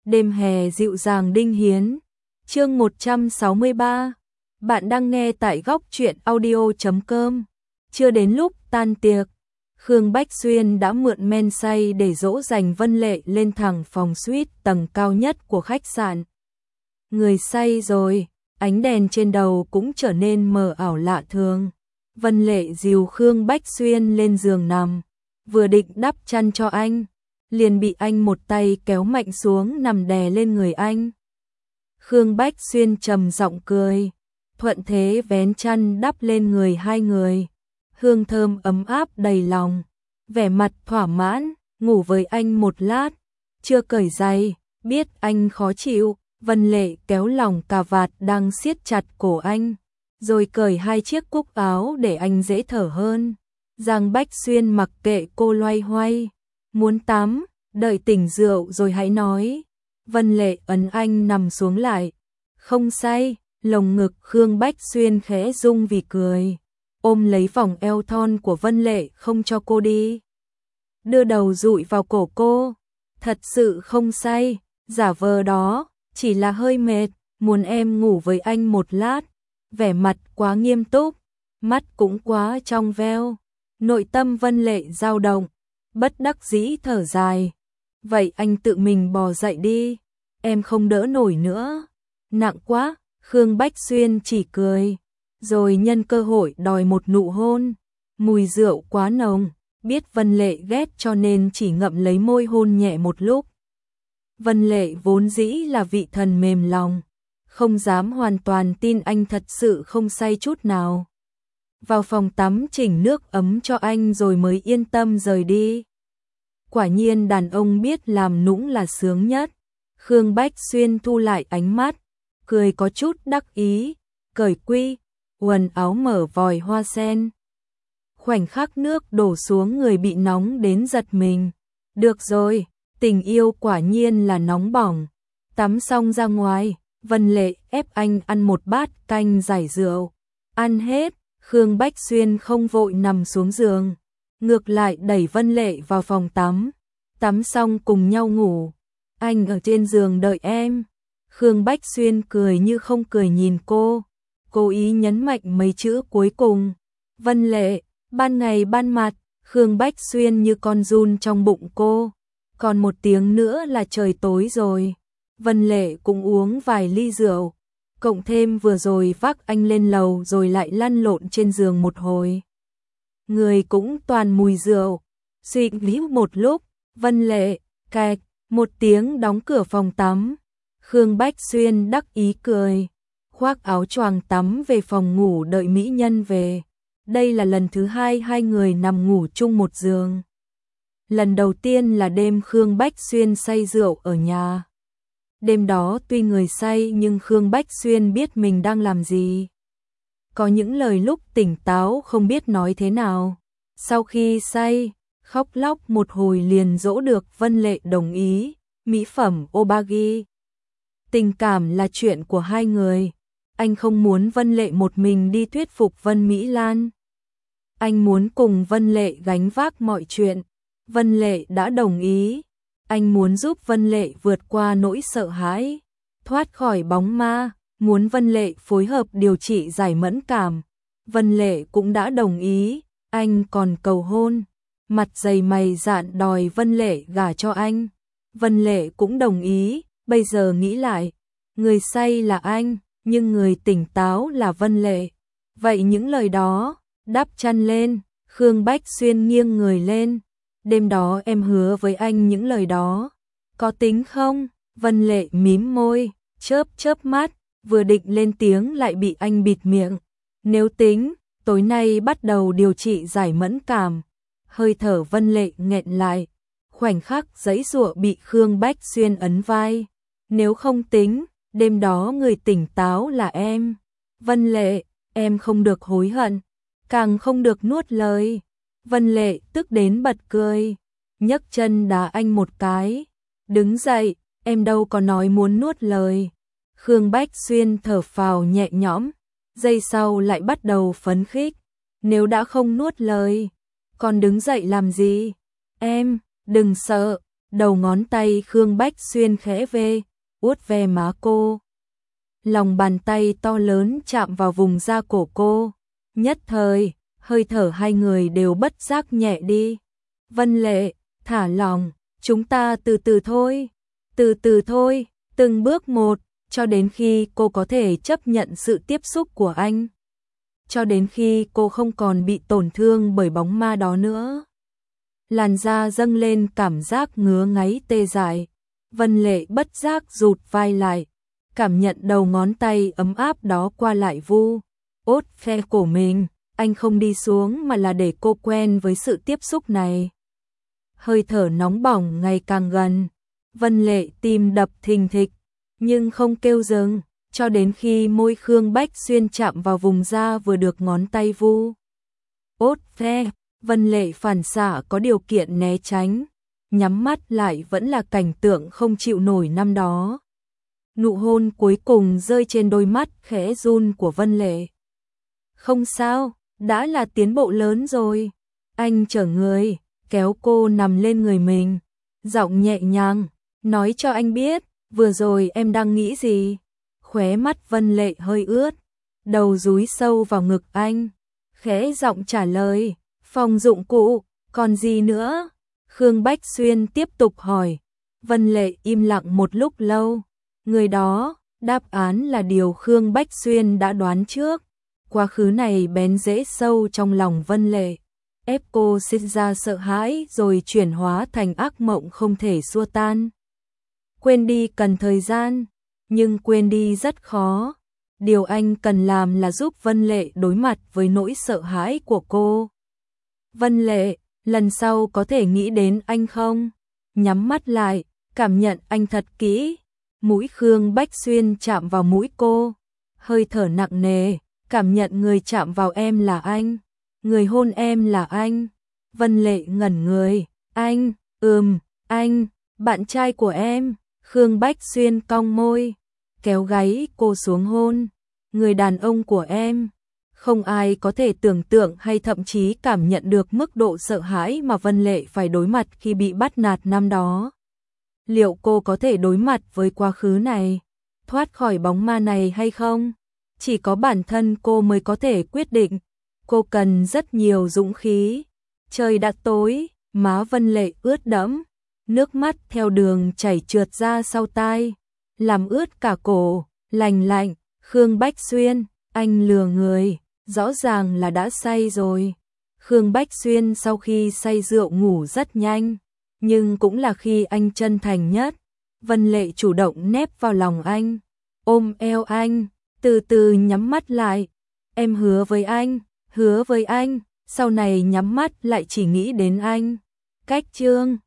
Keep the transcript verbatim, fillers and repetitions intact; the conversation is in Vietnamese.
Đêm hè dịu dàng Đinh Hiến. Chương một trăm sáu mươi ba. Bạn đang nghe tại góc truyện audio chấm com. Chưa đến lúc tan tiệc, Khương Bách Xuyên đã mượn men say để dỗ dành Vân Lệ lên thẳng phòng suite tầng cao nhất của khách sạn. Người say rồi, ánh đèn trên đầu cũng trở nên mờ ảo lạ thường. Vân Lệ dìu Khương Bách Xuyên lên giường nằm, vừa định đắp chăn cho anh, liền bị anh một tay kéo mạnh xuống nằm đè lên người anh. Khương Bách Xuyên trầm giọng cười, thuận thế vén chăn đắp lên người hai người. Hương thơm ấm áp đầy lòng, vẻ mặt thỏa mãn, ngủ với anh một lát, chưa cởi giày, biết anh khó chịu, Vân Lệ kéo lòng cà vạt đang siết chặt cổ anh, rồi cởi hai chiếc cúc áo để anh dễ thở hơn. Giang Bách Xuyên mặc kệ cô loay hoay, muốn tắm, đợi tỉnh rượu rồi hãy nói. Vân Lệ ấn anh nằm xuống lại, không say, lồng ngực Khương Bách Xuyên khẽ rung vì cười, ôm lấy vòng eo thon của Vân Lệ không cho cô đi. Đưa đầu dụi vào cổ cô, thật sự không say, giả vờ đó, chỉ là hơi mệt, muốn em ngủ với anh một lát. Vẻ mặt quá nghiêm túc, mắt cũng quá trong veo. Nội tâm Vân Lệ dao động, bất đắc dĩ thở dài. Vậy anh tự mình bò dậy đi, em không đỡ nổi nữa. Nặng quá, Khương Bách Xuyên chỉ cười, rồi nhân cơ hội đòi một nụ hôn. Mùi rượu quá nồng, biết Vân Lệ ghét cho nên chỉ ngậm lấy môi hôn nhẹ một lúc. Vân Lệ vốn dĩ là vị thần mềm lòng, không dám hoàn toàn tin anh thật sự không say chút nào. Vào phòng tắm chỉnh nước ấm cho anh rồi mới yên tâm rời đi. Quả nhiên đàn ông biết làm nũng là sướng nhất. Khương Bách Xuyên thu lại ánh mắt, cười có chút đắc ý, cởi quy, quần áo mở vòi hoa sen. Khoảnh khắc nước đổ xuống người bị nóng đến giật mình. Được rồi, tình yêu quả nhiên là nóng bỏng. Tắm xong ra ngoài, Vân Lệ ép anh ăn một bát canh giải rượu. Ăn hết, Khương Bách Xuyên không vội nằm xuống giường, ngược lại đẩy Vân Lệ vào phòng tắm. Tắm xong cùng nhau ngủ. Anh ở trên giường đợi em. Khương Bách Xuyên cười như không cười nhìn cô, cố ý nhấn mạnh mấy chữ cuối cùng. Vân Lệ, ban ngày ban mặt, Khương Bách Xuyên như con giun trong bụng cô. Còn một tiếng nữa là trời tối rồi. Vân Lệ cũng uống vài ly rượu, cộng thêm vừa rồi vác anh lên lầu rồi lại lăn lộn trên giường một hồi. Người cũng toàn mùi rượu. Suy nghĩ một lúc, Vân Lệ, cạch, một tiếng đóng cửa phòng tắm. Khương Bách Xuyên đắc ý cười, khoác áo choàng tắm về phòng ngủ đợi mỹ nhân về. Đây là lần thứ hai hai người nằm ngủ chung một giường. Lần đầu tiên là đêm Khương Bách Xuyên say rượu ở nhà. Đêm đó tuy người say nhưng Khương Bách Xuyên biết mình đang làm gì. Có những lời lúc tỉnh táo không biết nói thế nào. Sau khi say, khóc lóc một hồi liền dỗ được Vân Lệ đồng ý. Mỹ phẩm Obagi. Tình cảm là chuyện của hai người. Anh không muốn Vân Lệ một mình đi thuyết phục Vân Mỹ Lan. Anh muốn cùng Vân Lệ gánh vác mọi chuyện. Vân Lệ đã đồng ý. Anh muốn giúp Vân Lệ vượt qua nỗi sợ hãi, thoát khỏi bóng ma, muốn Vân Lệ phối hợp điều trị giải mẫn cảm. Vân Lệ cũng đã đồng ý, anh còn cầu hôn, mặt dày mày dạn đòi Vân Lệ gả cho anh. Vân Lệ cũng đồng ý, bây giờ nghĩ lại, người say là anh, nhưng người tỉnh táo là Vân Lệ. Vậy những lời đó, đắp chăn lên, Khương Bách Xuyên nghiêng người lên. Đêm đó em hứa với anh những lời đó, có tính không? Vân Lệ mím môi, chớp chớp mắt, vừa định lên tiếng lại bị anh bịt miệng. Nếu tính, tối nay bắt đầu điều trị giải mẫn cảm. Hơi thở Vân Lệ nghẹn lại, khoảnh khắc giãy giụa bị Khương Bách Xuyên ấn vai. Nếu không tính, đêm đó người tỉnh táo là em. Vân Lệ, em không được hối hận, càng không được nuốt lời. Vân Lệ tức đến bật cười, nhấc chân đá anh một cái. Đứng dậy, em đâu có nói muốn nuốt lời. Khương Bách Xuyên thở phào nhẹ nhõm, giây sau lại bắt đầu phấn khích. Nếu đã không nuốt lời, còn đứng dậy làm gì? Em, đừng sợ, đầu ngón tay Khương Bách Xuyên khẽ vê, vuốt ve má cô. Lòng bàn tay to lớn chạm vào vùng da cổ cô, nhất thời, hơi thở hai người đều bất giác nhẹ đi. Vân Lệ, thả lòng, chúng ta từ từ thôi, từ từ thôi, từng bước một, cho đến khi cô có thể chấp nhận sự tiếp xúc của anh. Cho đến khi cô không còn bị tổn thương bởi bóng ma đó nữa. Làn da dâng lên cảm giác ngứa ngáy tê dại. Vân Lệ bất giác rụt vai lại, cảm nhận đầu ngón tay ấm áp đó qua lại vu ốt ve cổ mình. Anh không đi xuống mà là để cô quen với sự tiếp xúc này. Hơi thở nóng bỏng ngày càng gần. Vân Lệ tim đập thình thịch, nhưng không kêu dừng, cho đến khi môi Khương Bách Xuyên chạm vào vùng da vừa được ngón tay vu ốt ve. Vân Lệ phản xạ có điều kiện né tránh, nhắm mắt lại vẫn là cảnh tượng không chịu nổi năm đó. Nụ hôn cuối cùng rơi trên đôi mắt khẽ run của Vân Lệ. Không sao, đã là tiến bộ lớn rồi. Anh chở người, kéo cô nằm lên người mình, giọng nhẹ nhàng, nói cho anh biết, vừa rồi em đang nghĩ gì. Khóe mắt Vân Lệ hơi ướt, đầu dúi sâu vào ngực anh, khẽ giọng trả lời, phòng dụng cụ, còn gì nữa? Khương Bách Xuyên tiếp tục hỏi. Vân Lệ im lặng một lúc lâu. Người đó, đáp án là điều Khương Bách Xuyên đã đoán trước. Quá khứ này bén rễ sâu trong lòng Vân Lệ, ép cô sinh ra sợ hãi rồi chuyển hóa thành ác mộng không thể xua tan. Quên đi cần thời gian, nhưng quên đi rất khó. Điều anh cần làm là giúp Vân Lệ đối mặt với nỗi sợ hãi của cô. Vân Lệ, lần sau có thể nghĩ đến anh không? Nhắm mắt lại, cảm nhận anh thật kỹ. Mũi Khương Bách Xuyên chạm vào mũi cô, hơi thở nặng nề, cảm nhận người chạm vào em là anh, người hôn em là anh. Vân Lệ ngẩn người, anh, ừm, anh, bạn trai của em. Khương Bách Xuyên cong môi, kéo gáy cô xuống hôn, người đàn ông của em. Không ai có thể tưởng tượng hay thậm chí cảm nhận được mức độ sợ hãi mà Vân Lệ phải đối mặt khi bị bắt nạt năm đó. Liệu cô có thể đối mặt với quá khứ này, thoát khỏi bóng ma này hay không? Chỉ có bản thân cô mới có thể quyết định. Cô cần rất nhiều dũng khí. Trời đã tối, má Vân Lệ ướt đẫm, nước mắt theo đường chảy trượt ra sau tai, làm ướt cả cổ, lành lạnh. Khương Bách Xuyên, anh lừa người, rõ ràng là đã say rồi. Khương Bách Xuyên sau khi say rượu ngủ rất nhanh, nhưng cũng là khi anh chân thành nhất. Vân Lệ chủ động nép vào lòng anh, ôm eo anh, từ từ nhắm mắt lại. Em hứa với anh, hứa với anh, sau này nhắm mắt lại chỉ nghĩ đến anh. Cách chương